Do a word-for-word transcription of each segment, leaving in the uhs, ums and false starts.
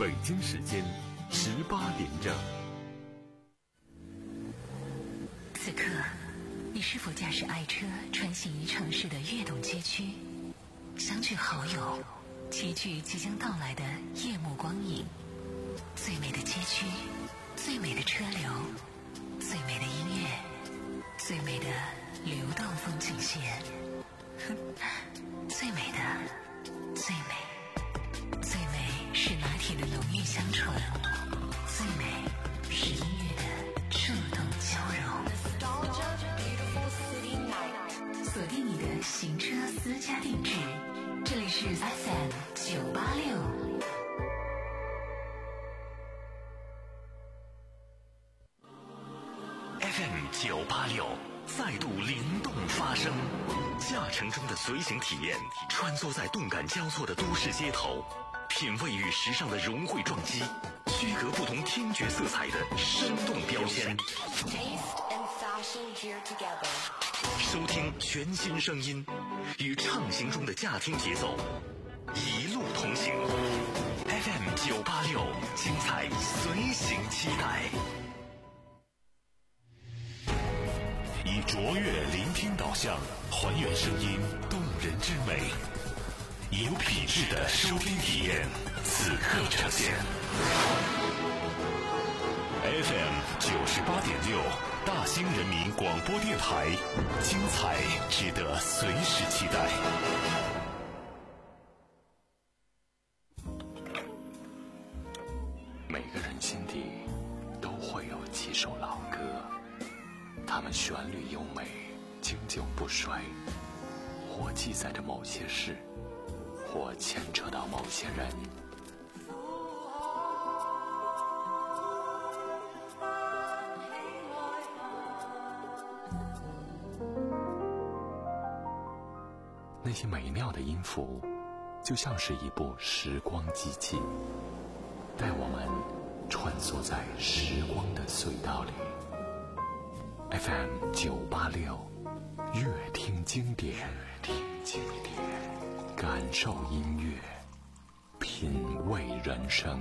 北京时间十八点整。 此刻，你是否驾驶爱车穿行于城市的跃动街区，相聚好友，齐聚即将到来的夜幕光影？最美的街区，最美的车流，最美的音乐，最美的流动风景线，最美的，最美，最美是拿铁的浓郁香醇，最美是音乐的触动交融。锁定你的行车私家定制，这里是 F M 九八六。 F M 九八六再度灵动发声，驾乘中的随行体验，穿梭在动感交错的都市街头，品味与时尚的融汇撞击，区隔不同听觉色彩的生动标签。收听全新声音，与畅行中的驾听节奏，一路同行。F M 九八六，精彩随行期待。以卓越聆听导向，还原声音动人之美，有品质的收听体验，此刻呈现。F M 九十八点六，大兴人民广播电台，精彩值得随时期待。每个人心底都会有几首老歌，它们旋律优美，经久不衰，或记载着某些事，或牵扯到某些人。那些美妙的音符，就像是一部时光机器，带我们穿梭在时光的隧道里。F M 九八六，乐听经典，乐听经典，感受音乐，品味人生。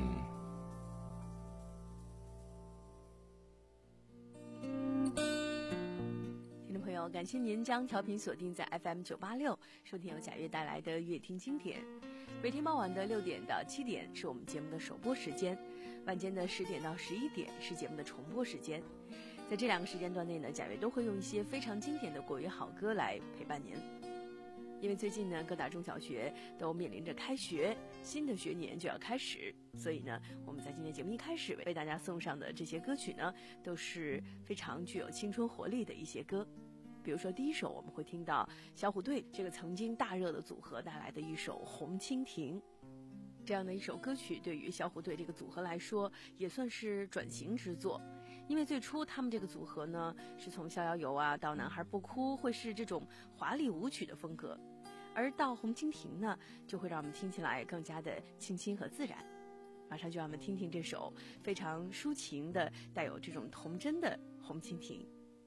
听众朋友，感谢您将调频锁定在 F M 九八六，收听由贾悦带来的乐听经典。每天傍晚的六点到七点是我们节目的首播时间，晚间的十点到十一点是节目的重播时间。在这两个时间段内呢，贾悦都会用一些非常经典的国语好歌来陪伴您。因为最近呢，各大中小学都面临着开学，新的学年就要开始，所以呢，我们在今天节目一开始为大家送上的这些歌曲呢，都是非常具有青春活力的一些歌。比如说第一首我们会听到小虎队这个曾经大热的组合带来的一首《红蜻蜓》。这样的一首歌曲对于小虎队这个组合来说也算是转型之作，因为最初他们这个组合呢是从逍遥游啊到男孩不哭会是这种华丽舞曲的风格，而到红蜻蜓呢就会让我们听起来更加的清新和自然。马上就让我们听听这首非常抒情的带有这种童真的红蜻蜓。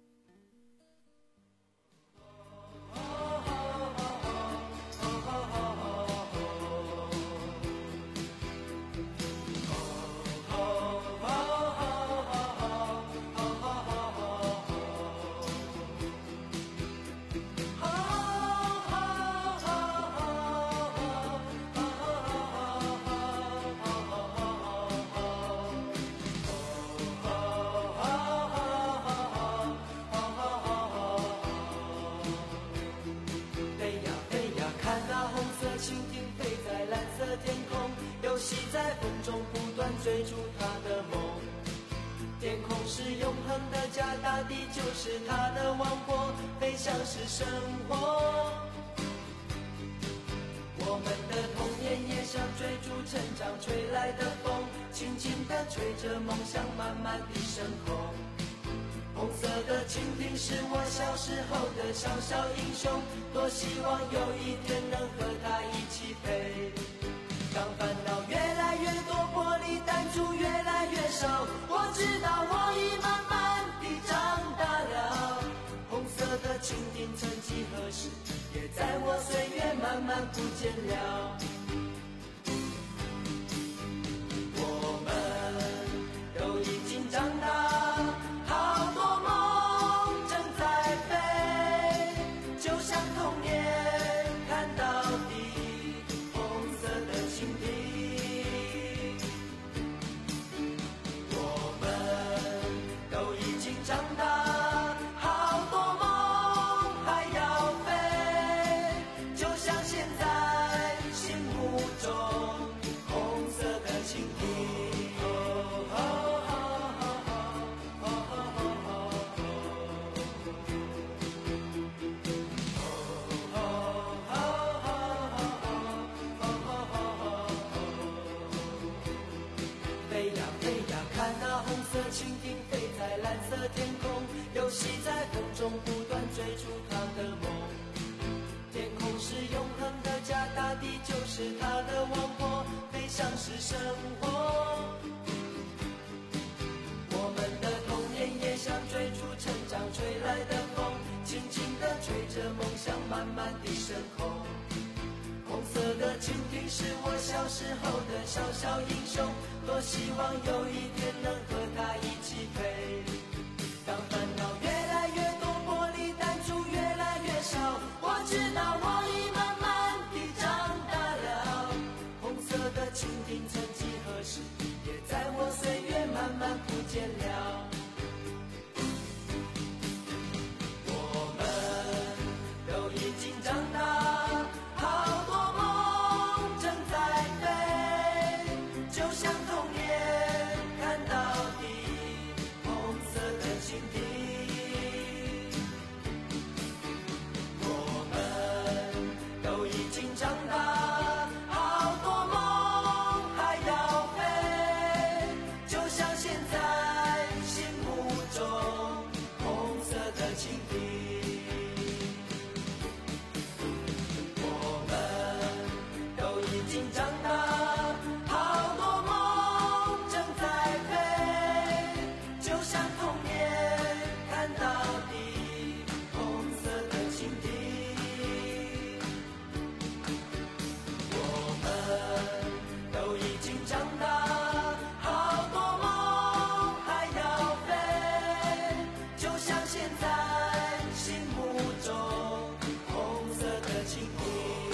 追逐他的梦，天空是永恒的家，大地就是他的王国，飞翔是生活。我们的童年也像追逐成长吹来的风，轻轻地吹着梦想慢慢地升空。红色的蜻蜓是我小时候的小小英雄，多希望有一天能和他一起飞。当烦恼越来越多，玻璃弹珠越来越少，我知道我已慢慢地长大了。红色的蜻蜓曾几何时也在我岁月慢慢不见了。我蜻蜓飞在蓝色天空，游戏在风中不断追逐它的梦。天空是永恒的家，大地就是它的王国，飞翔是生活。我们的童年也像追逐成长吹来的风，轻轻地吹着梦想慢慢地升空。红色的蜻蜓是我小时候的小小英雄，多希望有一天能和它一起飞。当烦恼越来越多，玻璃弹珠越来越少，我知道我已慢慢地长大了。红色的蜻蜓曾几何时也在我岁月慢慢不见了。我们都已经长大，好多梦正在飞，就像童年看到底红色的蜻蜓。我们都已经长大，好多梦还要飞，就像现在心目中红色的蜻蜓。我们都已经长大，好多梦正在飞，就像童年看到底红色的蜻蜓。我们都已经长大，好多梦还要飞，就像现在心目中红色的蜻蜓。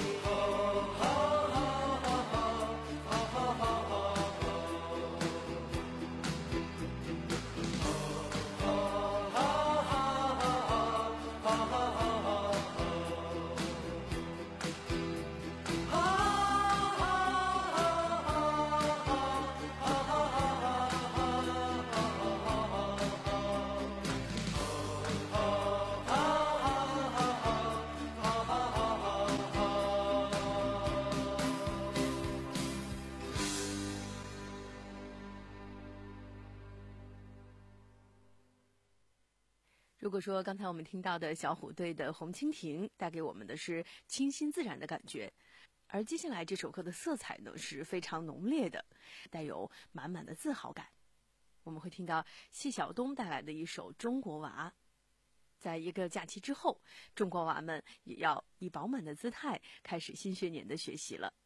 如果说刚才我们听到的小虎队的《红蜻蜓》带给我们的是清新自然的感觉，而接下来这首歌的色彩呢是非常浓烈的，带有满满的自豪感。我们会听到谢晓东带来的一首《中国娃》。在一个假期之后，中国娃们也要以饱满的姿态开始新学年的学习了。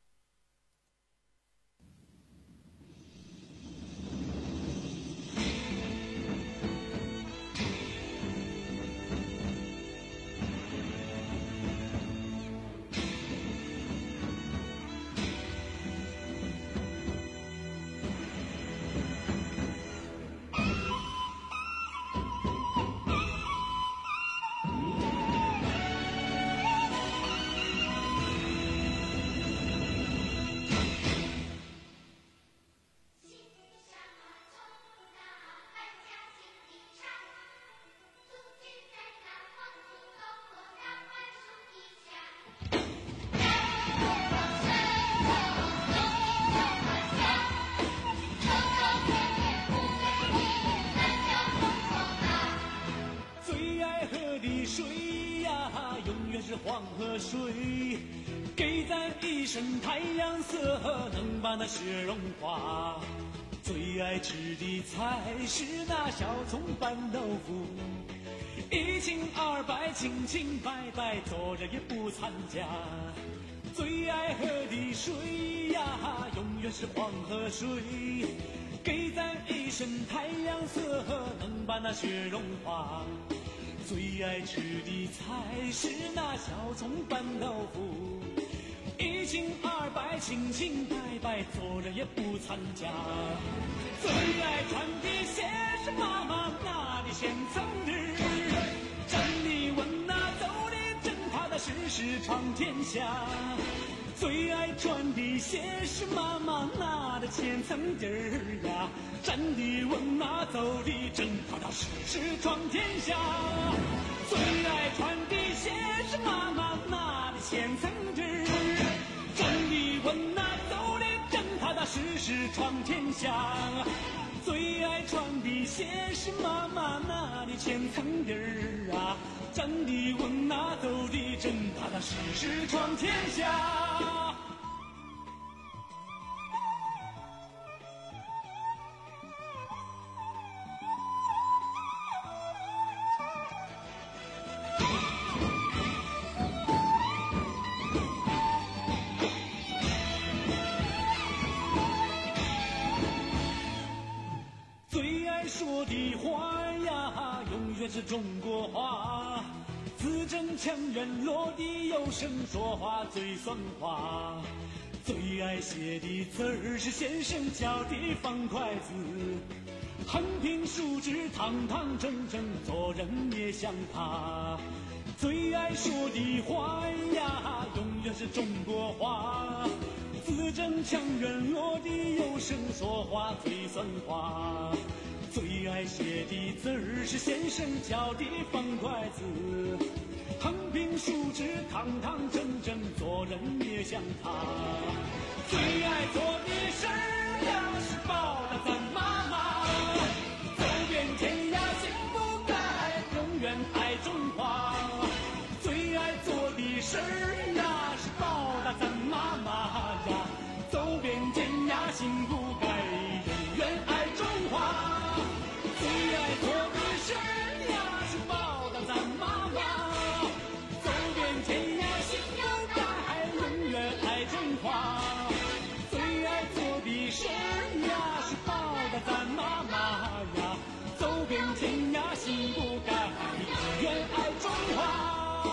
黄河水给咱一身太阳色，能把那雪融化。最爱吃的菜是那小葱拌豆腐，一清二白，清清白白，坐着也不参加。最爱喝的水呀，永远是黄河水，给咱一身太阳色，能把那雪融化。最爱吃的菜是那小葱拌豆腐，一清二白，清清白白，坐着也不参加。最爱穿的鞋是妈妈那的现成的，站立稳那走的真踏踏实实闯天下。最爱穿的鞋是妈妈那的千层底儿呀，站得稳那走的真踏踏实实闯天下。最爱穿的鞋是妈妈那的千层底儿，站得稳那走的真踏踏实实事闯天下。最爱穿的鞋是妈妈那的千层底儿啊，站的稳啊，走的正，踏踏实实闯天下。说的话呀，永远是中国话，字正腔圆，落地有声，说话最算话。最爱写的字儿是先生教的方块字，横平竖直，堂堂正正，做人也像他。最爱说的话呀，永远是中国话，字正腔圆，落地有声，说话最算话。最爱写的字儿是先生教的方块字，横平竖直，堂堂正正，做人也像他。最爱做的事儿呀，是报答咱妈妈，走遍天涯心不改，永远爱中华。最爱做的事儿呀，是报答咱妈妈呀，走遍天涯心不改，永远爱中华。最爱做的事儿呀，是报答咱妈妈，走遍天涯心不改，永远爱中华。最爱做的事儿呀，是报答咱妈妈呀，走遍天涯心不改，永远爱中华。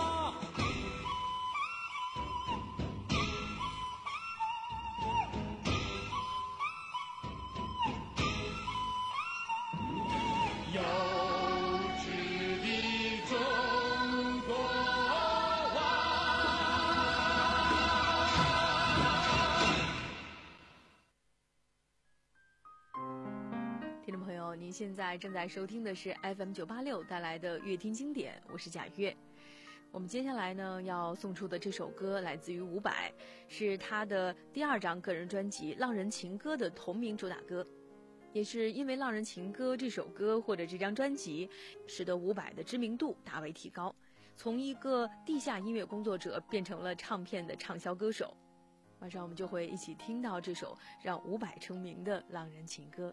您现在正在收听的是 F M 九八六带来的乐听经典，我是贾月。我们接下来呢要送出的这首歌来自于伍佰，是他的第二张个人专辑《浪人情歌》的同名主打歌，也是因为《浪人情歌》这首歌或者这张专辑，使得伍佰的知名度大为提高，从一个地下音乐工作者变成了唱片的畅销歌手。马上我们就会一起听到这首让伍佰成名的《浪人情歌》。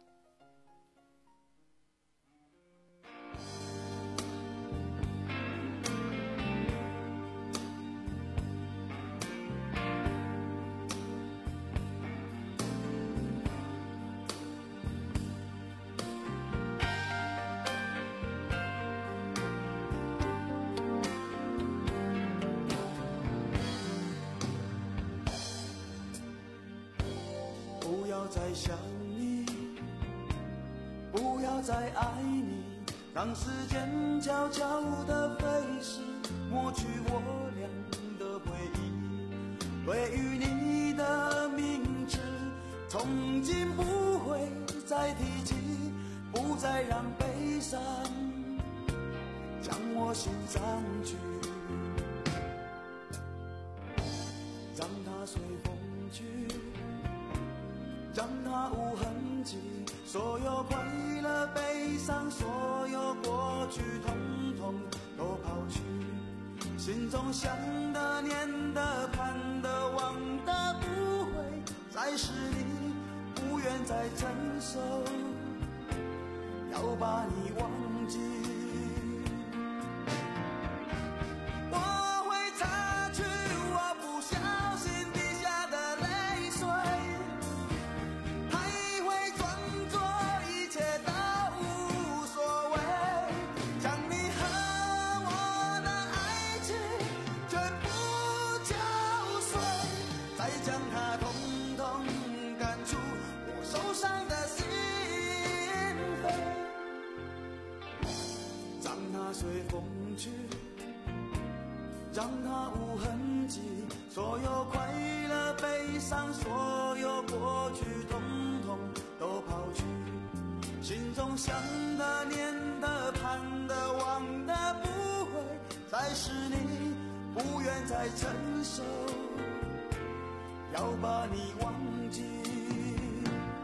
再想你，不要再爱你，让时间悄悄地飞逝，抹去我俩的回忆。对于你的名字，从今不会再提起，不再让悲伤将我心占据，让它随风去，让它无痕迹，所有快乐悲伤，所有过去统统都抛去，心中想的念的盼的望的不会再是你，不愿再承受，要把你忘记。随风去，让它无痕迹，所有快乐悲伤，所有过去统统都抛去，心中想的念的盼的望的不会再是你，不愿再承受，要把你忘记。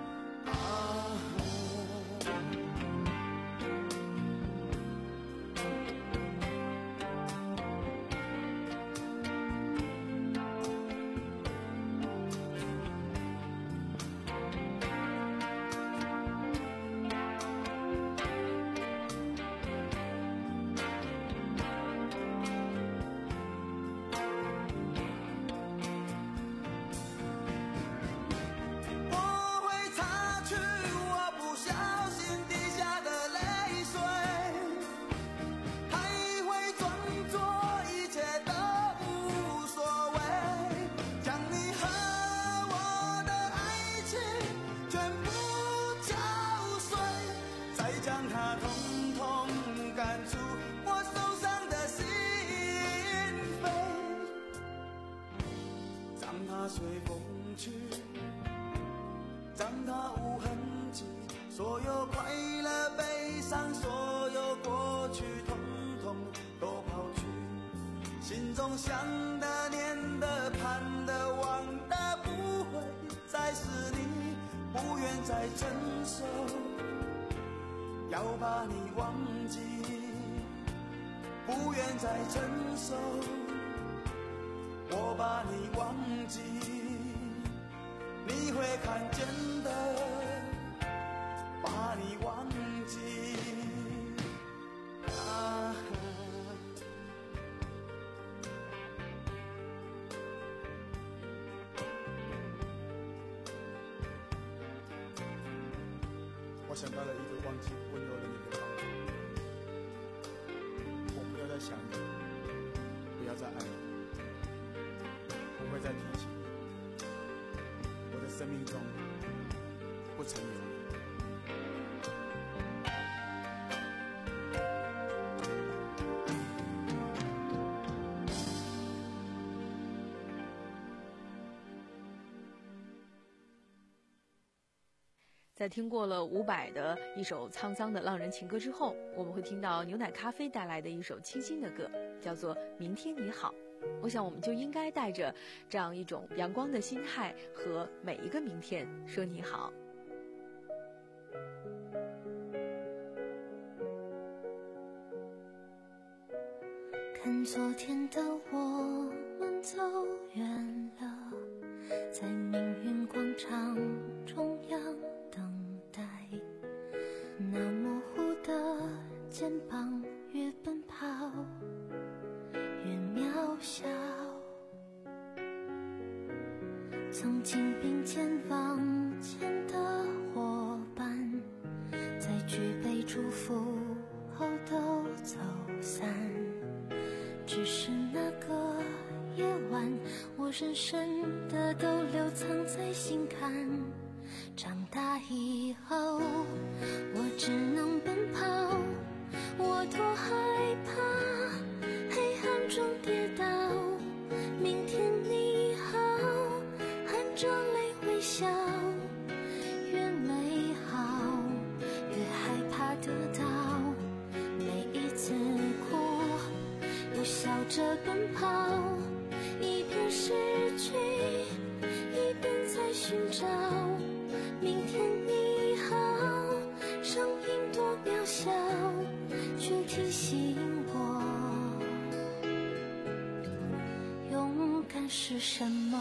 梦想的、念的、盼的、望的，不会再是你，不愿再承受，要把你忘记，不愿再承受，我把你忘记，你会看见的，把你忘记啊。我想到了一个忘记温柔的你的方法，我不要再想你，不要再爱你，不会再提起你，我的生命中不曾有你。 在听过了伍佰的一首沧桑的浪人情歌之后，我们会听到牛奶咖啡带来的一首清新的歌，叫做《明天你好》。我想我们就应该带着这样一种阳光的心态和每一个明天说你好。 看昨天的我们走远了，在命运广场中央等待，那模糊的肩膀越奔跑越渺小，曾经并肩往前的伙伴，在举杯祝福后都走散，只是那个夜晚，我深深的都留藏在心坎。长大以后，我只能奔跑，我多害怕黑暗中跌倒。明天你好，含着泪微笑，越美好越害怕得到，每一次哭又笑着奔跑，一边失去一边在寻找。明天你好，声音多渺小，却提醒我勇敢是什么。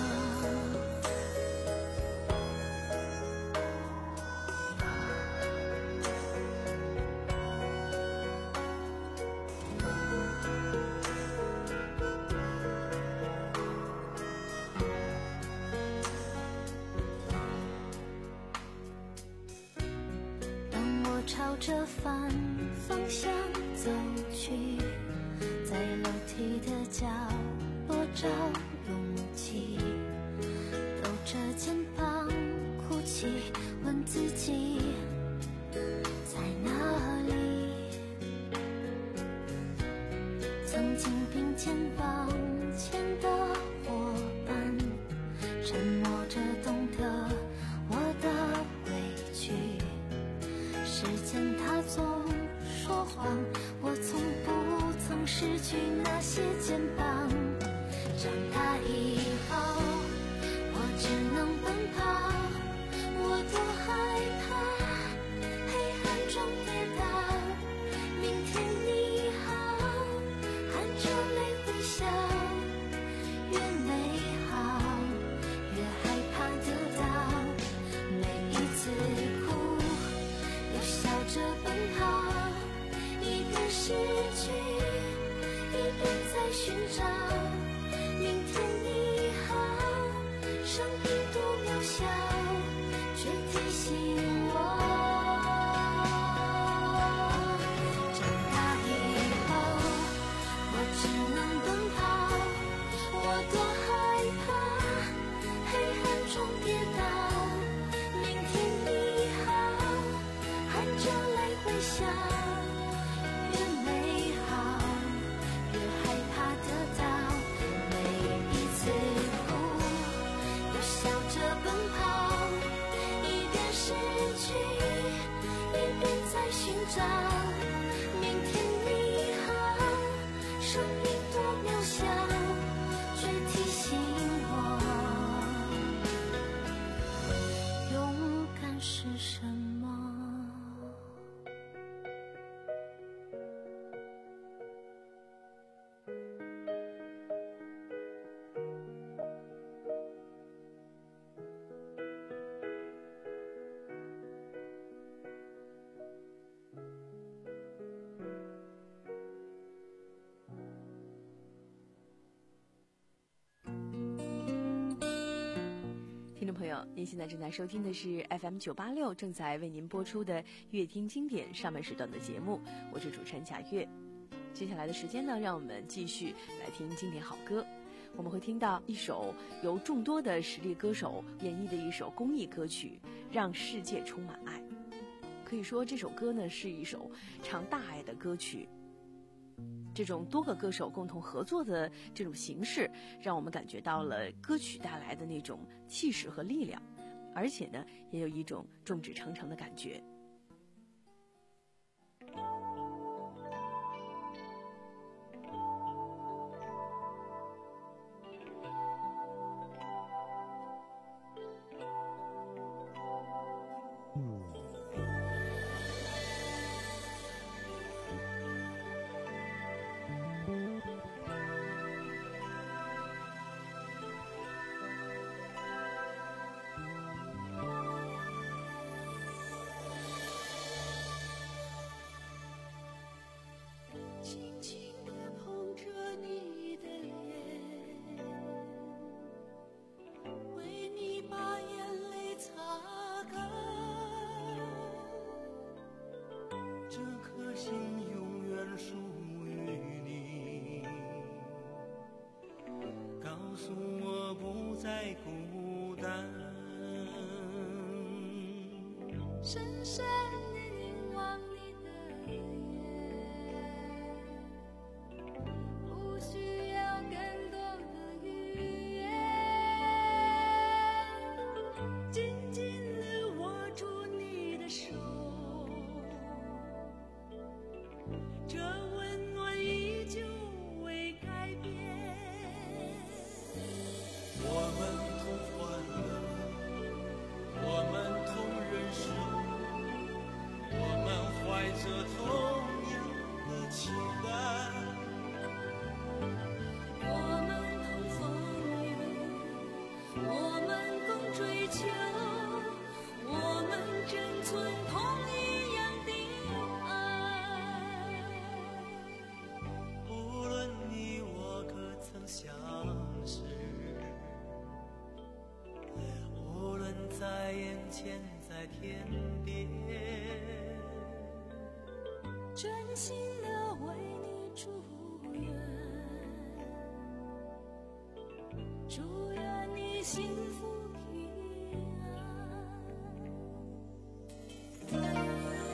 朝着反方向走去，在楼梯的角落找勇气，抖着肩膀哭泣，问自己在哪里。曾经并肩往前的伙伴，沉默着懂得我的委屈，时间它总说谎，我从不曾失去那些肩膀。长大以后，我只能奔跑，我多害怕黑暗中跌倒。明天你好，含着泪微笑，越美好越害怕得到，每一次哭又笑着奔跑，一边失去一边在寻找。明天你好，声音多渺小，却提醒我长大以后，我只能奔跑，我多害怕黑暗中跌倒。明天你好，含着泪微笑，越美好越害怕得到，每一次哭又笑着奔跑，一边失朋友，您现在正在收听的是 F M 九八六正在为您播出的乐听经典上半时段的节目，我是主持人贾月。接下来的时间呢，让我们继续来听经典好歌。我们会听到一首由众多的实力歌手演绎的一首公益歌曲《让世界充满爱》。可以说这首歌呢是一首唱大爱的歌曲。这种多个歌手共同合作的这种形式，让我们感觉到了歌曲带来的那种气势和力量，而且呢，也有一种众志成城的感觉。 深深地凝望你的眼，不需要更多的语言，紧紧地握住你的手，这温暖依旧未改变。 我们同欢乐，我们同人生，怀着同样的期待， 我们共风雨，我们共追求，我们珍存同一样的爱。 无论你我可曾相识，无论在眼前在天边， 真心的为你祝愿，祝愿你幸福平安。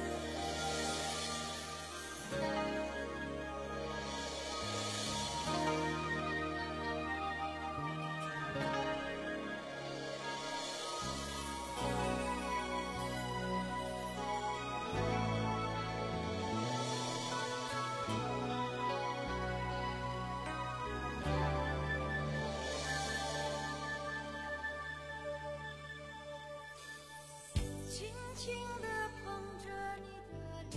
轻轻地碰着你的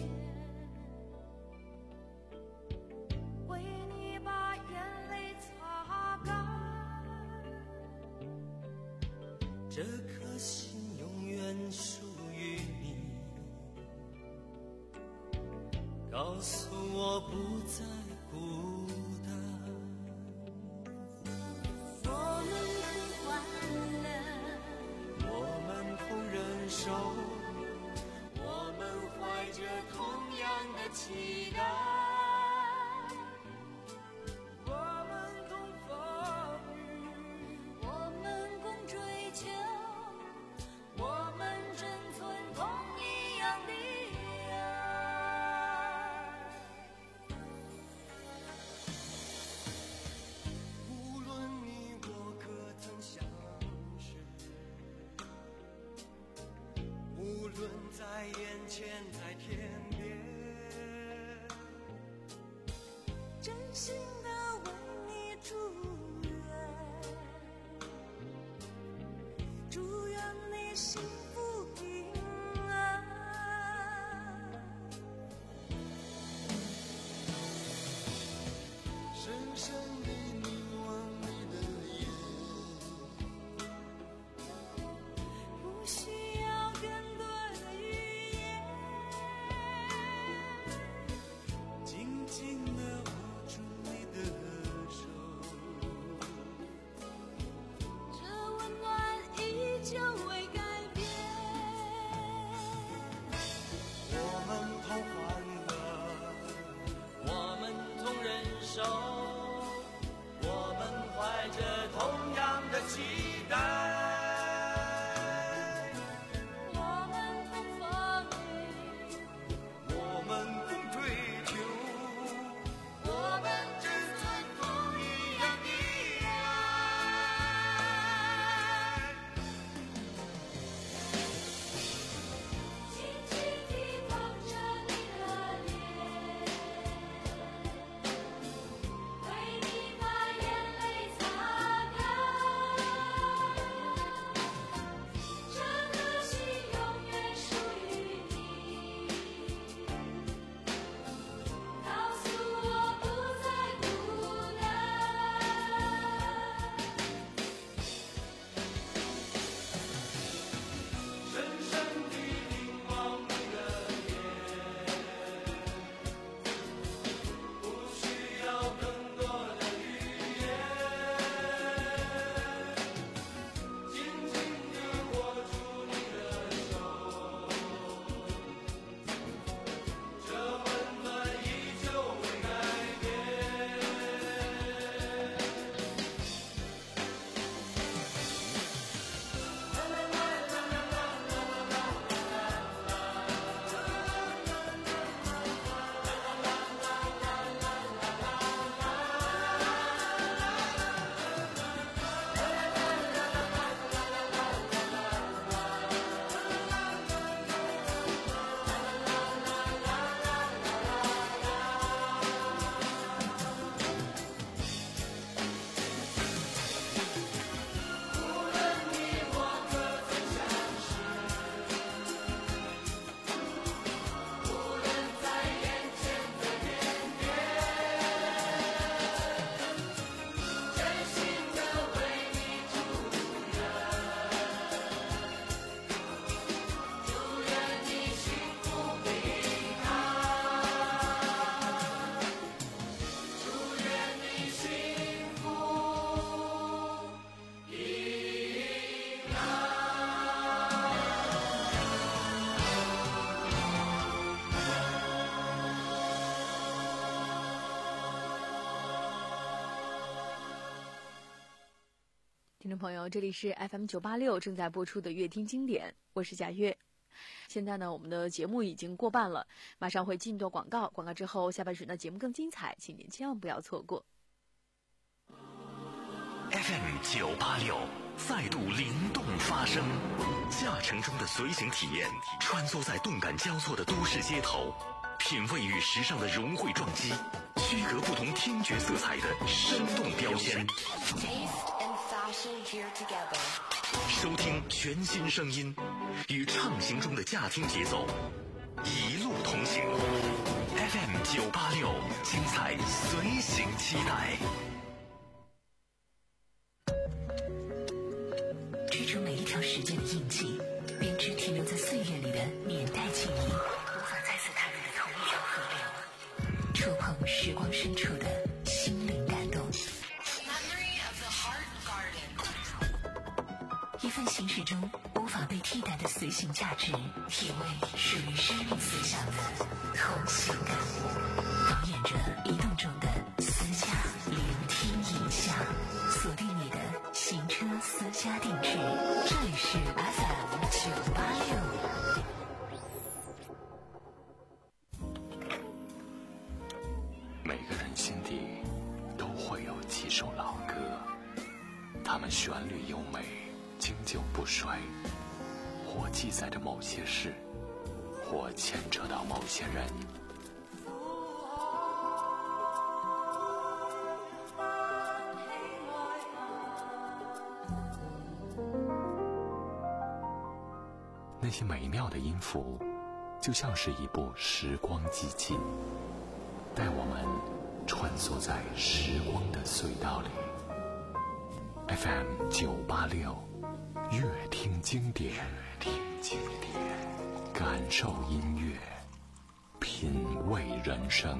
脸，为你把眼泪擦干， 这颗心永远属于你，告诉我不再孤单。 我们同欢乐， 我们同忍受，我们怀着同样的期待，我们共风雨， 我们共追求，我们珍存同一样的爱。 无论你我可曾相识，无论在眼前在天边， 真心的为你祝愿，祝愿你幸福平安。 深深地凝望你的眼， 不需要更多的语言， 紧紧地握住你的手， 这温暖依旧众朋友，这里是 F M 九八六正在播出的乐听经典，我是贾月。现在呢，我们的节目已经过半了，马上会进入广告，广告之后下半时的节目更精彩，请您千万不要错过。 F M 九八六再度灵动发声，驾乘中的随行体验，穿梭在动感交错的都市街头，品味与时尚的融汇撞击，区隔不同听觉色彩的生动标签。收听全新声音，与畅行中的驾听节奏，一路同行。F M 九八六，精彩随行期待。 追逐每一条时间的印记，编织停留在岁月里的年代记忆，无法再次踏入的同一条河流，触碰时光深处的心灵感动。一份行驶中无法被替代的随行价值，体味属于生命思想的同行感，导演着移动中的私家聆听影像，锁定你的行车私家定制，这里是 F M 九八六。 每个人心底都会有几首老歌，它们旋律优美，经久不衰，或记载着某些事，或牵扯到某些人。那些美妙的音符，就像是一部时光机器，带我们穿梭在时光的隧道里。F M 九八六，乐听经典，乐听经典，感受音乐，品味人生。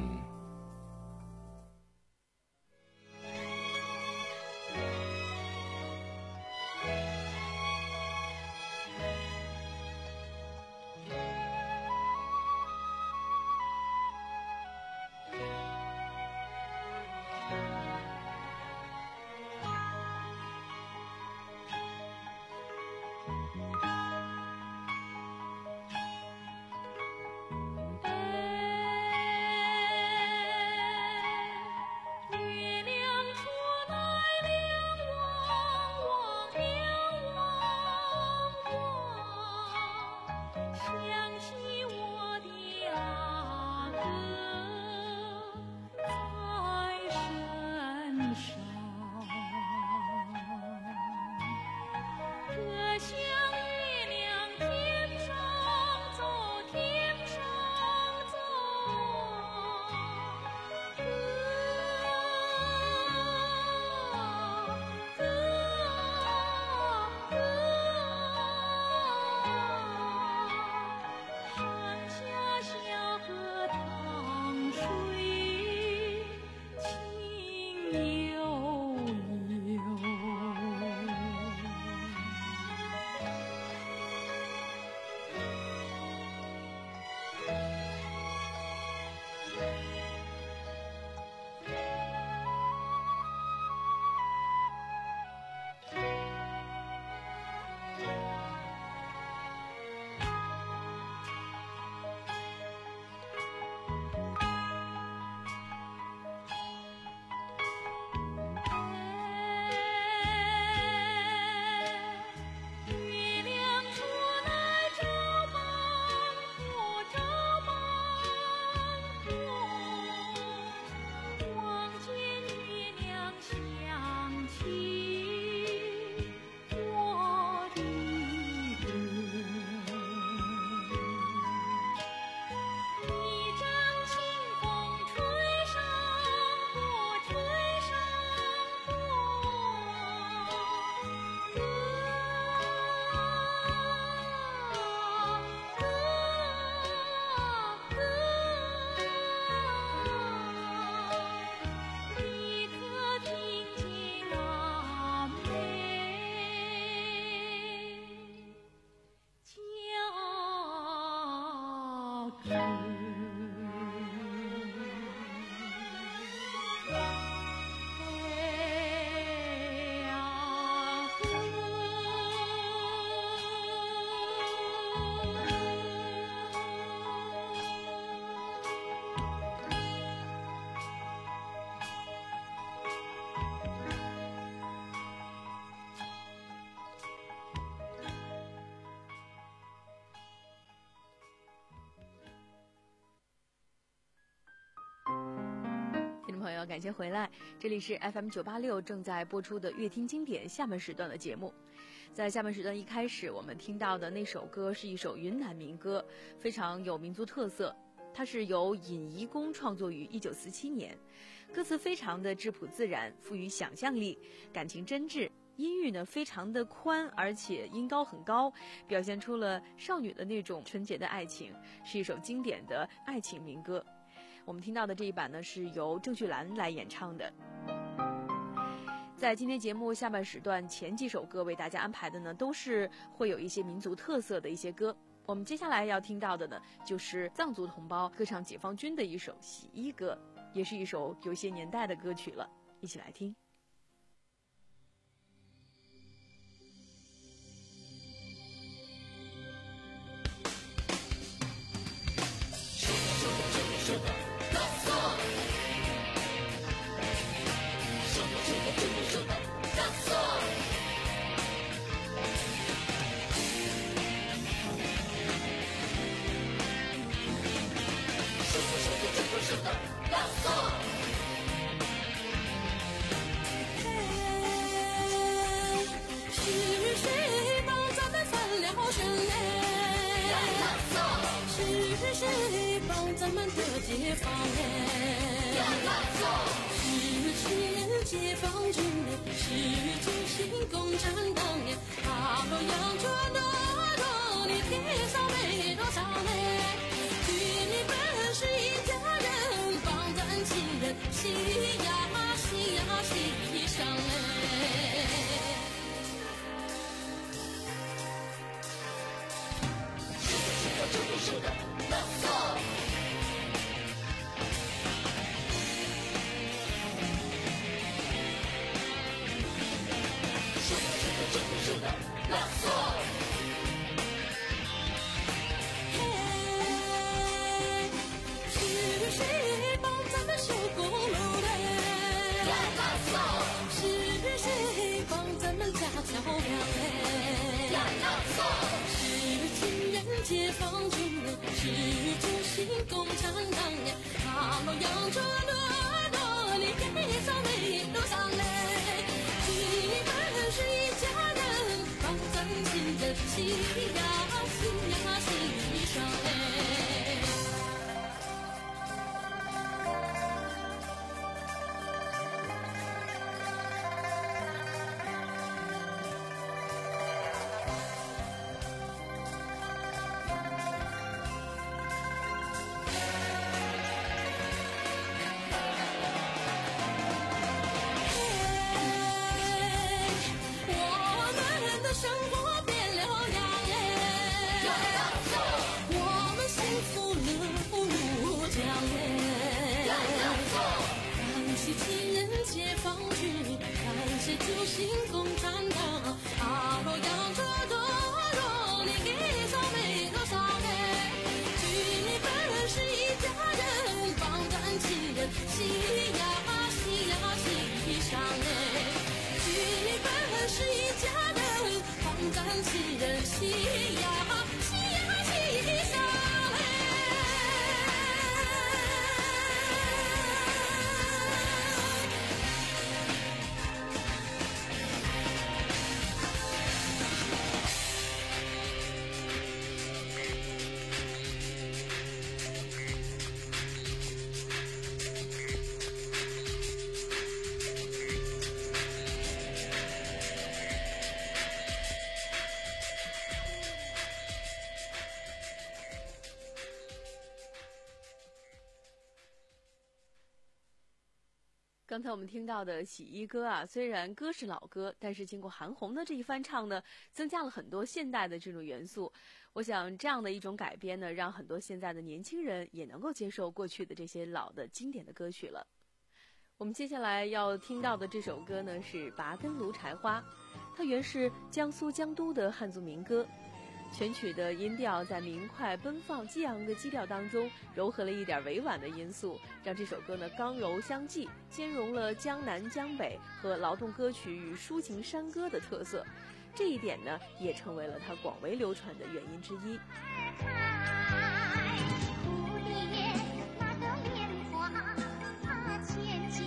歌。 朋友，感谢回来，这里是 F M 九八六正在播出的乐听经典下半时段的节目。在下半时段一开始，我们听到的那首歌是一首云南民歌，非常有民族特色。它是由尹怡公创作于一九四七年，歌词非常的质朴自然，富于想象力，感情真挚，音域呢非常的宽，而且音高很高，表现出了少女的那种纯洁的爱情，是一首经典的爱情民歌。我们听到的这一版呢是由郑绪岚来演唱的。在今天节目下半时段，前几首歌为大家安排的呢都是会有一些民族特色的一些歌。我们接下来要听到的呢，就是藏族同胞歌唱解放军的一首洗衣歌，也是一首有些年代的歌曲了，一起来听。 解放嘞，是亲人解放军嘞，是中心共产党嘞，大罗洋车大罗你天上没多少嘞，军民本是一家人，帮咱亲人洗呀洗呀洗衣裳嘞。是的，是的，就是是的，没错。是的，没错。嘿，是谁帮咱们修公路嘞？没错。是谁帮咱们架桥梁嘞？没错。是亲人解放军嘞，是中心共产党嘞，大罗洋车多多，你给上没多少嘞？你们是一家人。亲人洗呀洗呀洗衣裳嘞。中心共产党，大罗洋车多罗，你给上没多少嘞？军民本是一家人，帮咱亲人洗呀洗呀洗衣裳嘞。军民本是一家人，帮咱亲人洗呀洗呀洗衣裳嘞。 刚才我们听到的洗衣歌啊，虽然歌是老歌，但是经过韩红的这一翻唱呢，增加了很多现代的这种元素。我想这样的一种改编呢，让很多现在的年轻人也能够接受过去的这些老的经典的歌曲了。我们接下来要听到的这首歌呢是《拔根炉柴花》，它原是江苏江都的汉族民歌。全曲的音调在明快奔放激昂的基调当中糅合了一点委婉的因素，让这首歌呢刚柔相济，兼容了江南江北和劳动歌曲与抒情山歌的特色。这一点呢也成为了它广为流传的原因之一。 蝴蝶那个莲花，它牵起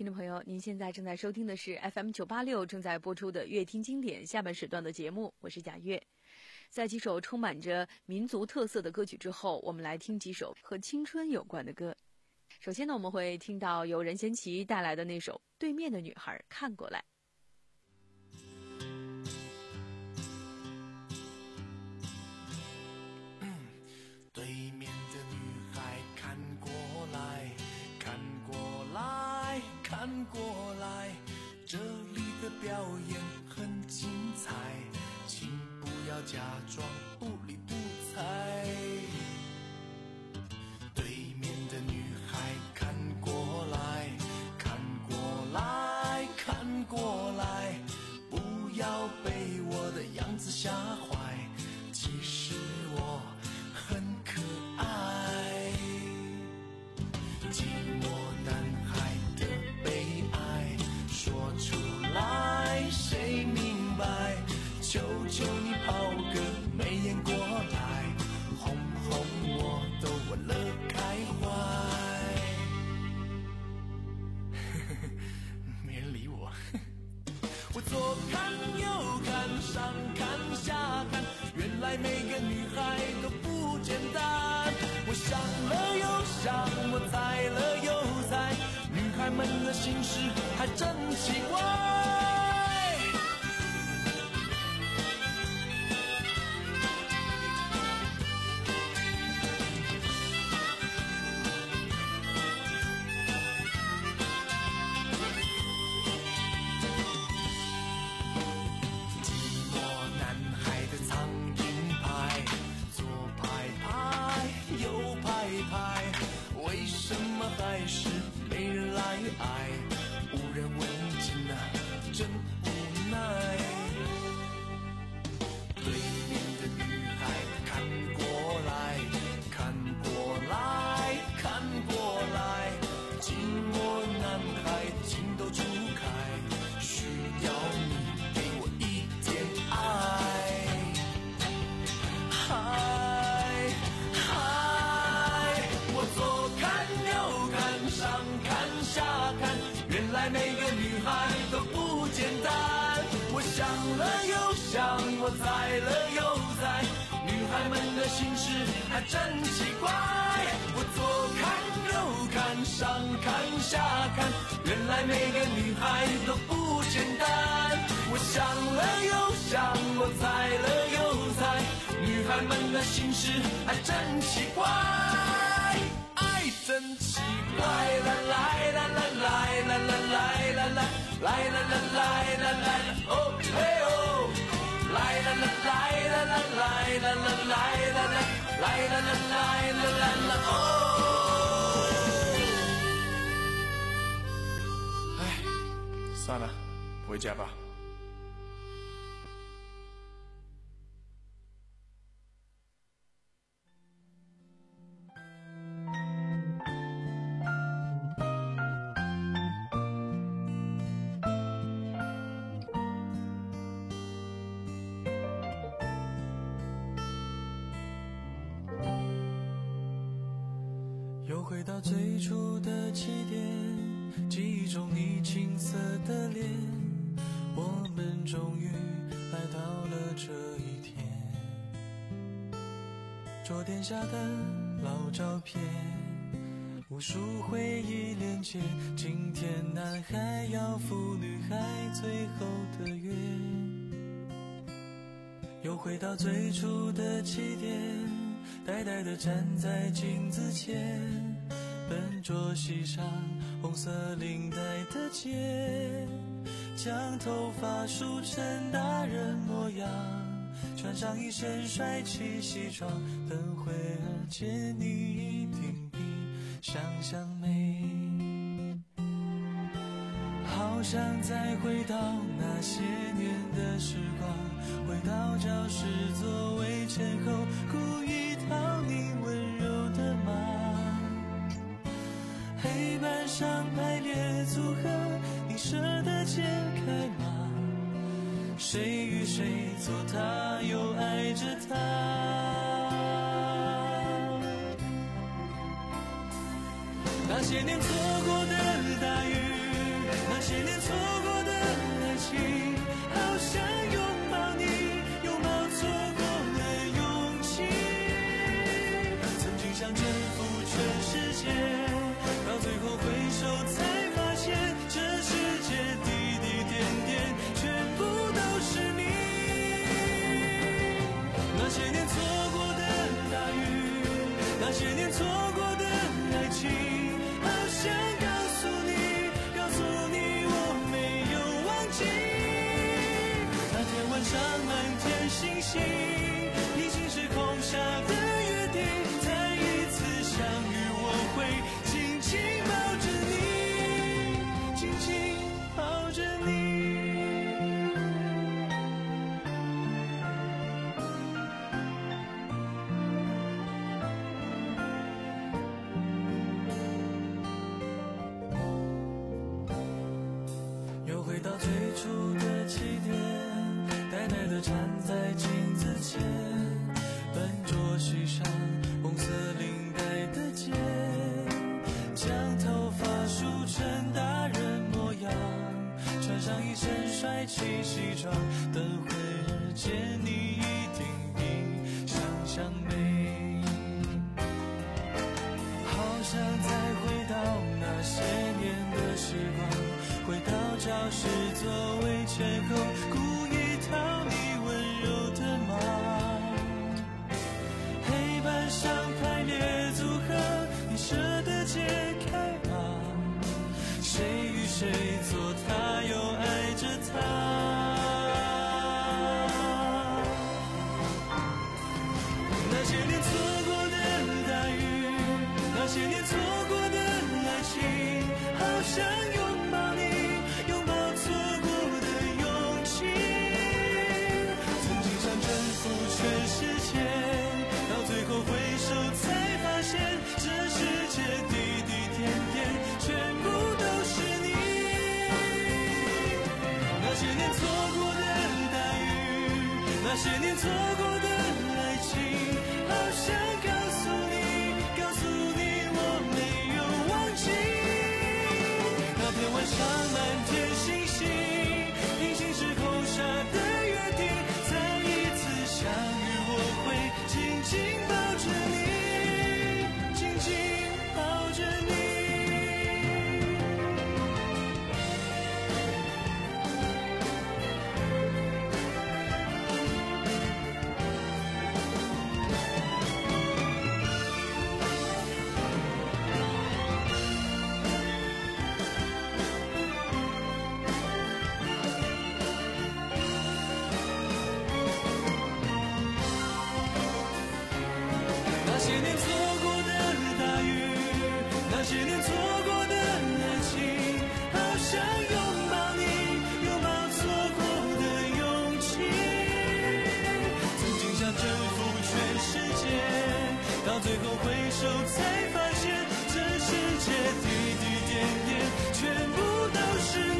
听众朋友，您现在正在收听的是 F M 九八六正在播出的乐听经典下半时段的节目，我是贾月。在几首充满着民族特色的歌曲之后，我们来听几首和青春有关的歌。首先呢，我们会听到由任贤齐带来的那首《对面的女孩看过来》。 对面的女孩看过来，看过来，看过来，这里的表演很精彩，请不要假装不理不睬。对面的女孩看过来，看过来，看过来，不要被我的样子吓坏，其实我很可爱。寂寞男孩的悲哀说出来谁明白，求求你抛个媚眼过来，哄哄我都忘了开怀。没人理我。我左看右看上看下看，原来每个女孩都不简单。我想了又想，我猜了又猜，女孩们的心事还真奇怪。还是没人来爱，无人问津啊，真无奈。对面的女孩看过来，看过来，看过来，寂寞男孩情窦初开，需要你给我一点爱。嗨嗨，我左看右看上看下看，原来每个女孩都不简单。我想了又想，我猜了又猜，女孩们的心事还真奇怪。我左看右看上看下看，原来每个女孩都不简单。我想了又想，我猜了又猜，女孩们的心事还真奇怪。爱真奇怪，啦啦啦啦啦啦啦啦啦啦来啦啦来啦来啦哦嘿哦，来啦啦来啦啦来啦啦来啦啦来啦啦来啦啦啦哦。哎，算了，回家吧。 又回到最初的起点，记忆中你青涩的脸，我们终于来到了这一天。桌垫下的老照片，无数回忆连接，今天男孩要赴女孩最后的约。又回到最初的起点，呆呆地站在镜子前，笨拙系上红色领带的结，将头发梳成大人模样，穿上一身帅气西装，等会儿见你一定比想象美。好想再回到那些年的时光，回到教室座位前后，故意讨你温柔的骂。黑板上排列组合，你舍得解开吗？谁与谁做他又爱着他。那些年错过的大雨， 些年错过的爱情，好想拥抱你，拥抱错过的勇气。曾经想征服全世界，到最后回首才发现，这世界滴滴点点全部都是你。那些年错过的大雨，那些年错过的爱情，好想告诉你，告诉你我没有忘记。那天晚上满天星星，平行时空下的约定，再一次相遇我会紧紧抱着你，紧紧抱着你。又回到最初的起点，呆呆地站在镜子前，笨拙系上红色领带的结，将头发梳成大人模样，穿上一身帅气西装，等会儿见你一定比想象美。好想再回到那些年的时光，回到教室座位前后，故意讨你温柔的骂。黑板上排列组合，你舍得解开吗？谁与谁做他，又爱着他。那些年错过的大雨，那些年错过的爱情，好想拥抱你，拥抱错过的勇气。曾经想征服全世界，到最后回首才发现，这世界滴滴点点全部都是你。那些年错过的大雨，那些年错过的爱情，好想告诉你，告诉你我没有忘记。那天晚上满天星星，平行时空下的约定，再一次相遇我会紧紧抱着你，紧紧抱着你。那些年错过的大雨，那些年错过的爱情，好想拥抱你，拥抱错过的勇气。曾经想征服全世界，到最后回首才发现，这世界滴滴点点全部都是你。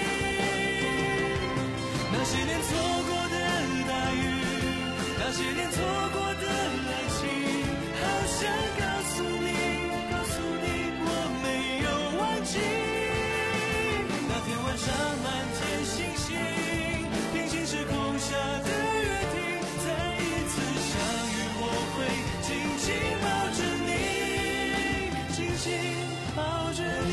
那些年错过的大雨，那些年错过的爱情，好想告诉你，告诉你我没有忘记。那天晚上满天星星，平行时空下的约定，再一次相遇我会紧紧抱着你，紧紧抱着你。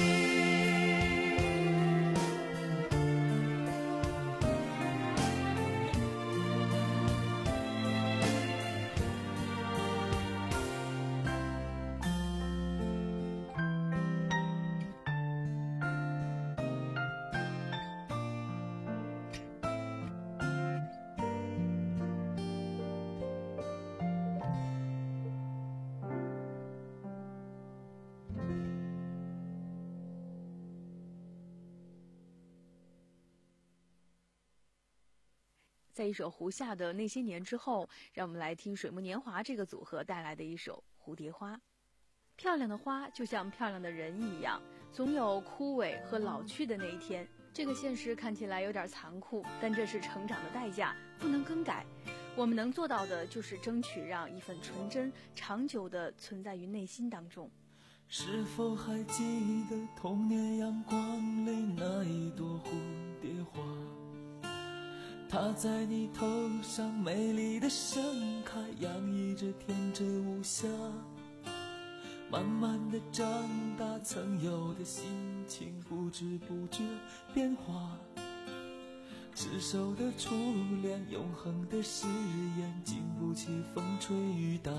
在一首胡夏的那些年之后，让我们来听水木年华这个组合带来的一首蝴蝶花。漂亮的花就像漂亮的人一样，总有枯萎和老去的那一天。这个现实看起来有点残酷，但这是成长的代价，不能更改。我们能做到的就是争取让一份纯真长久地存在于内心当中。 是否还记得童年阳光里那一朵蝴蝶花？它在你头上美丽的盛开，洋溢着天真无瑕。慢慢的长大，曾有的心情不知不觉变化。执手的初恋，永恒的誓言，经不起风吹雨打。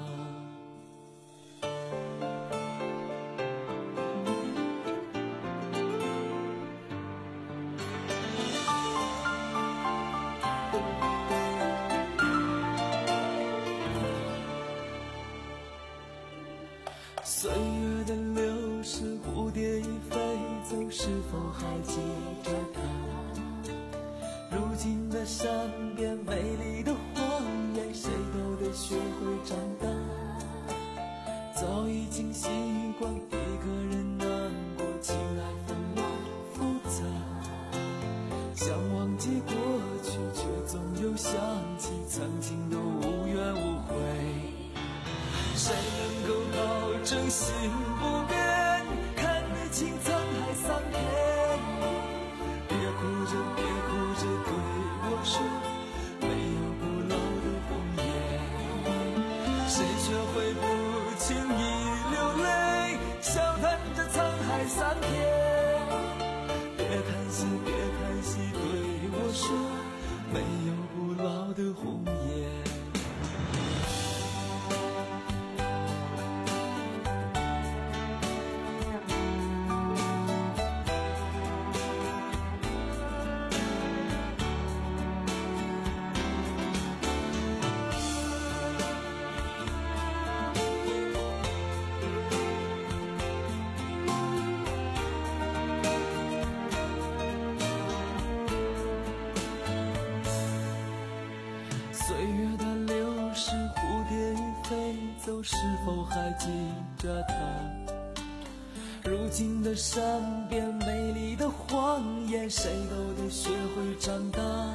岁月的流逝，蝴蝶已飞走，是否还记着它？如今的山边，美丽的荒野，谁都得学会长大。早已经习惯一个人难过，情爱纷乱复杂。想忘记过去，却总又想起曾经的无怨无悔。谁能够保证心不变，看得清沧海桑田？别哭着别哭着对我说，没有不老的红颜。谁学会不轻易流泪，笑谈着沧海桑田？别叹息别叹息对我说，没有不老的红颜。是否还记着他？如今的山边，美丽的荒野，谁都得学会长大。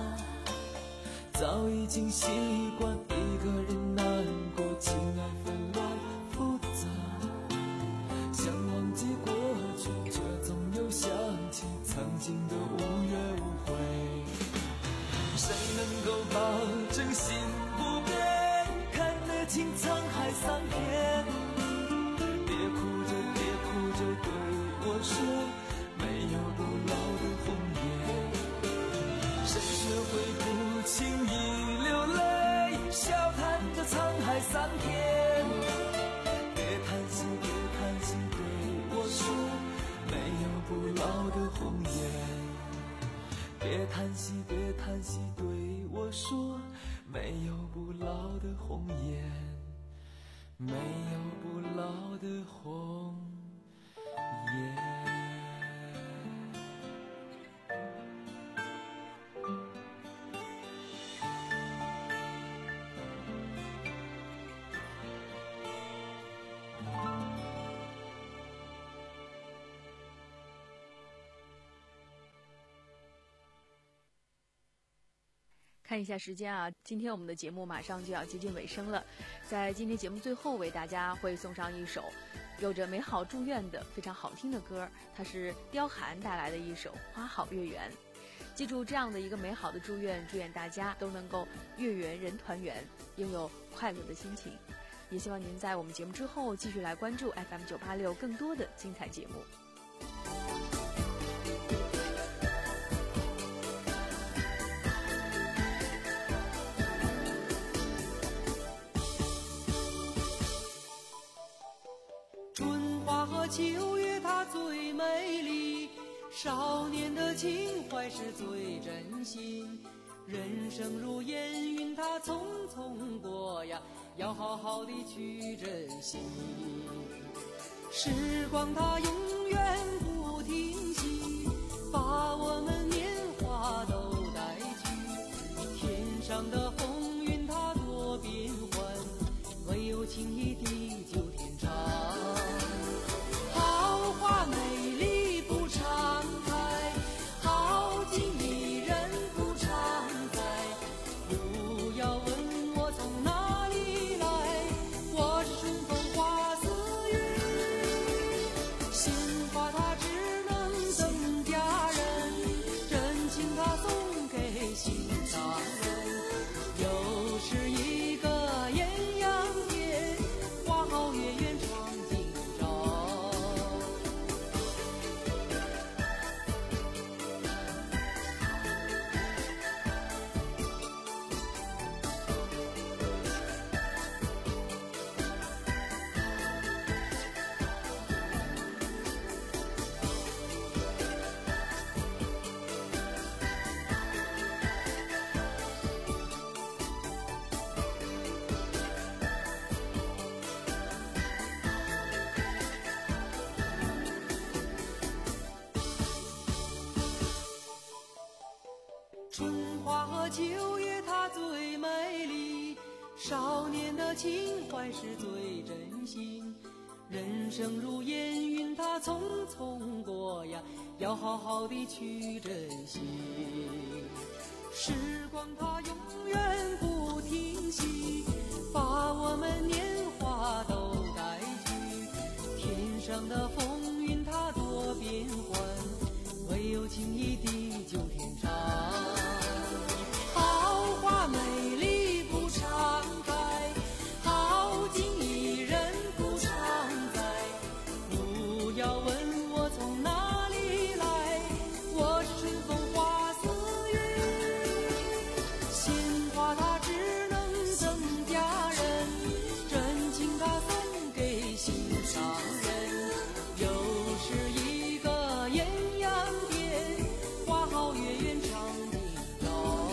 早已经习惯一个人难过，情爱纷乱复杂。想忘记过去，却总又想起曾经的无怨无悔。谁能够保证心不变，看得清沧海桑田？别哭着别哭着对我说，没有不老的红颜。谁学会不轻易流泪，笑谈着沧海桑田？别叹息别叹息对我说，没有不老的红颜。别叹息别叹息对我说，没有不老的红颜，没有不老的红颜。 看一下时间啊，今天我们的节目马上就要接近尾声了。在今天节目最后，为大家会送上一首有着美好祝愿的非常好听的歌，它是刁寒带来的一首《花好月圆》。记住这样的一个美好的祝愿，祝愿大家都能够月圆人团圆，拥有快乐的心情。也希望您在我们节目之后继续来关注 F M 九八六更多的精彩节目。 秋月它最美丽，少年的情怀是最真心。人生如烟云，它匆匆过呀，要好好的去珍惜。时光它永远不停息，把我们年华都带去。天上的风云它多变幻，唯有情谊地久天长。花美丽不常开，好景宜人不常在。不要问我从哪里来，我是顺风花似云。 九月它最美丽，少年的情怀是最真心。人生如烟云，它匆匆过呀，要好好的去珍惜。时光它永远不停息，把我们年华都带去。天上的风云它多变幻，唯有情谊地久天长。好花美丽不常开，好景一人不常在。不要问我从哪里来，我是春风化似云。鲜花它只能赠佳人，真情它送给心上人。又是一个艳阳天，花好月圆长地老，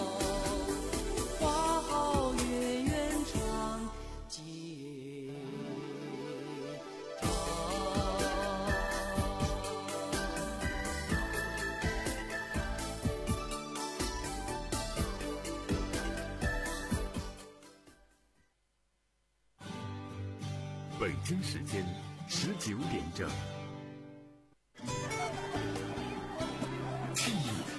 花好月圆长街长。 北京时间十九点整。